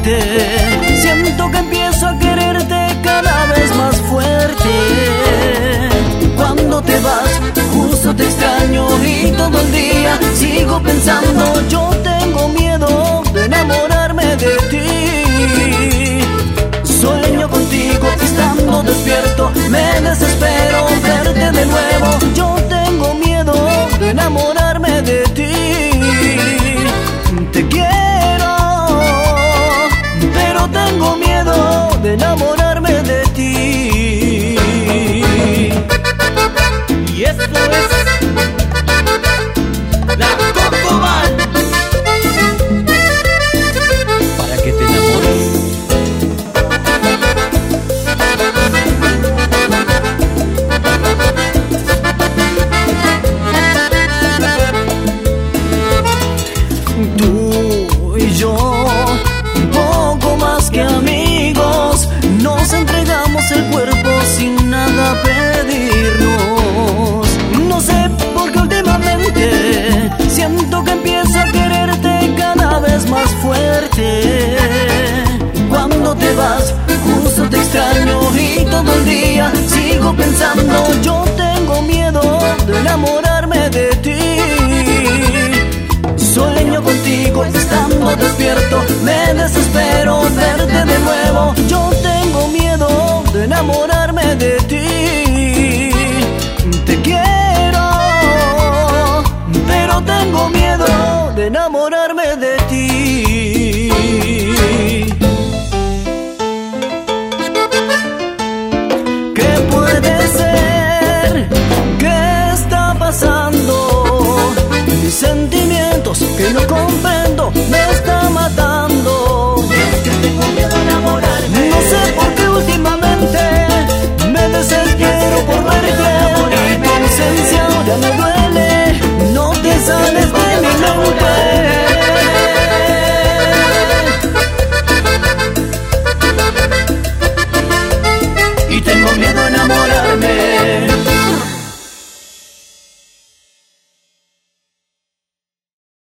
últimamente siento que empiezo a quererte cada vez más fuerte. Cuando te vas, justo te extraño y todo el día sigo pensando. Yo tengo miedo de enamorarme de ti. Sueño contigo estando despierto, me desespero verte de nuevo. Yo tengo miedo de enamorarme de ti. Te quiero, pero tengo miedo de enamorarme de ti. Y esto es la Coco Band, para que te enamores. Tú y yo, un poco más que amigos, nos entregamos el cuerpo sin nada pedirnos. No sé por qué últimamente siento que empiezo a quererte cada vez más fuerte. Cuando te vas, justo te extraño y todo el día sigo pensando. Yo tengo miedo de enamorarme de ti. Sueño contigo estando despierto, me desespero verte de nuevo. Yo tengo miedo de enamorarme de ti. Te quiero, pero tengo miedo de enamorarme de ti. ¿Qué puede ser? ¿Qué está pasando? Mis sentimientos que no comprendo me está matando. Es que tengo miedo a enamorarme. No sé por qué últimamente me desespero por verte. Y tu ausencia ahora me duele, no te sales de mi mente. Y tengo miedo a enamorarme.